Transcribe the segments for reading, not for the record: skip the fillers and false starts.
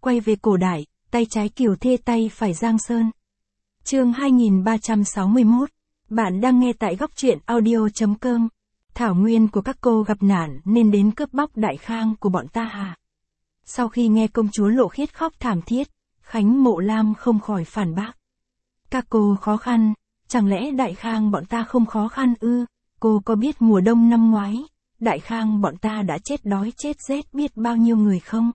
quay về cổ đại, tay trái Kiều Thê tay phải Giang Sơn. Chương 2361. Bạn đang nghe tại góc truyện audio.com. Thảo nguyên của các cô gặp nạn nên đến cướp bóc Đại Khang của bọn ta hả? Sau khi nghe công chúa Lộ Khiết khóc thảm thiết, Khánh Mộ Lam không khỏi phản bác. Các cô khó khăn, chẳng lẽ Đại Khang bọn ta không khó khăn ư? Cô có biết mùa đông năm ngoái, Đại Khang bọn ta đã chết đói chết rét biết bao nhiêu người không?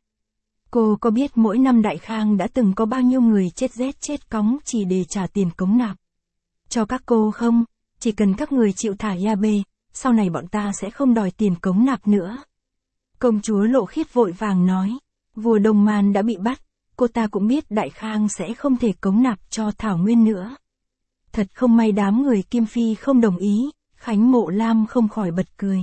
Cô có biết mỗi năm Đại Khang đã từng có bao nhiêu người chết rét chết cóng chỉ để trả tiền cống nạp cho các cô không? Chỉ cần các người chịu thả Yabe, sau này bọn ta sẽ không đòi tiền cống nạp nữa. Công chúa Lộ Khiết vội vàng nói, vua Đông Man đã bị bắt, cô ta cũng biết Đại Khang sẽ không thể cống nạp cho Thảo Nguyên nữa. Thật không may đám người Kim Phi không đồng ý, Khánh Mộ Lam không khỏi bật cười.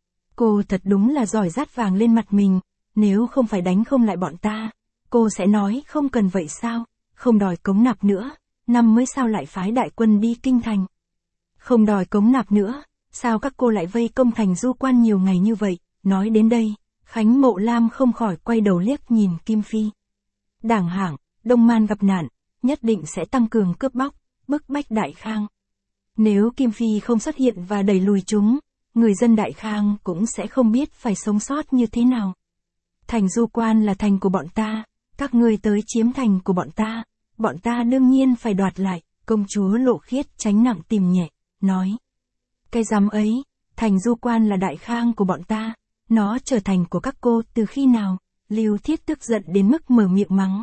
Cô thật đúng là giỏi dát vàng lên mặt mình, nếu không phải đánh không lại bọn ta, cô sẽ nói không cần vậy sao, không đòi cống nạp nữa, năm mới sao lại phái đại quân đi kinh thành. Không đòi cống nạp nữa, sao các cô lại vây công thành Du Quan nhiều ngày như vậy, nói đến đây, Khánh Mộ Lam không khỏi quay đầu liếc nhìn Kim Phi. Đảng hảng, Đông Man gặp nạn, nhất định sẽ tăng cường cướp bóc, bức bách Đại Khang. Nếu Kim Phi không xuất hiện và đẩy lùi chúng, người dân Đại Khang cũng sẽ không biết phải sống sót như thế nào. Thành Du Quan là thành của bọn ta, các ngươi tới chiếm thành của bọn ta đương nhiên phải đoạt lại, công chúa Lộ Khiết tránh nặng tìm nhẹ, nói. Cái dám ấy, thành Du Quan là Đại Khang của bọn ta, nó trở thành của các cô từ khi nào? Lưu Thiết tức giận đến mức mở miệng mắng.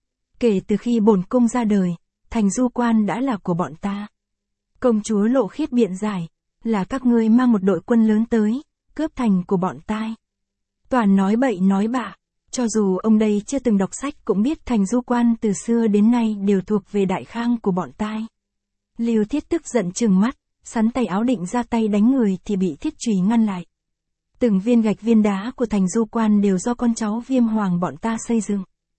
Kể từ khi bổn cung ra đời, thành Du Quan đã là của bọn ta. Công chúa Lộ Khiết biện giải, là các ngươi mang một đội quân lớn tới, cướp thành của bọn ta. Toàn nói bậy nói bạ, cho dù ông đây chưa từng đọc sách cũng biết thành Du Quan từ xưa đến nay đều thuộc về Đại Khang của bọn ta. Lưu Thiết tức giận trừng mắt, sắn tay áo định ra tay đánh người thì bị Thiết Chùy ngăn lại. Từng viên gạch viên đá của thành Du Quan đều do con cháu Viêm Hoàng bọn ta xây dựng.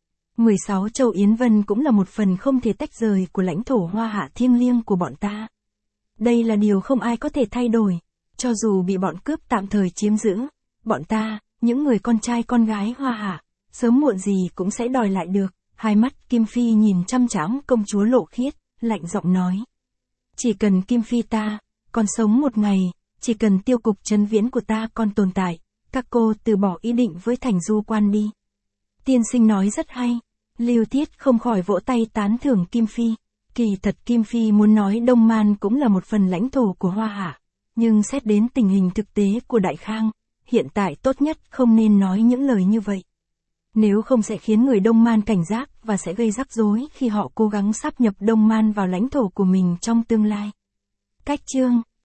16 châu Yến Vân cũng là một phần không thể tách rời của lãnh thổ Hoa Hạ thiêng liêng của bọn ta. Đây là điều không ai có thể thay đổi, cho dù bị bọn cướp tạm thời chiếm giữ, bọn ta, những người con trai con gái Hoa Hạ, sớm muộn gì cũng sẽ đòi lại được. Hai mắt Kim Phi nhìn chăm chăm công chúa Lộ Khiết, lạnh giọng nói. Chỉ cần Kim Phi ta còn sống một ngày, chỉ cần tiêu cục trấn viễn của ta còn tồn tại, các cô từ bỏ ý định với thành Du Quan đi. Tiên sinh nói rất hay. Lưu Thiết không khỏi vỗ tay tán thưởng Kim Phi. Kỳ thật Kim Phi muốn nói Đông Man cũng là một phần lãnh thổ của Hoa Hạ, nhưng xét đến tình hình thực tế của Đại Khang, hiện tại tốt nhất không nên nói những lời như vậy. Nếu không sẽ khiến người Đông Man cảnh giác và sẽ gây rắc rối khi họ cố gắng sáp nhập Đông Man vào lãnh thổ của mình trong tương lai. Cách chương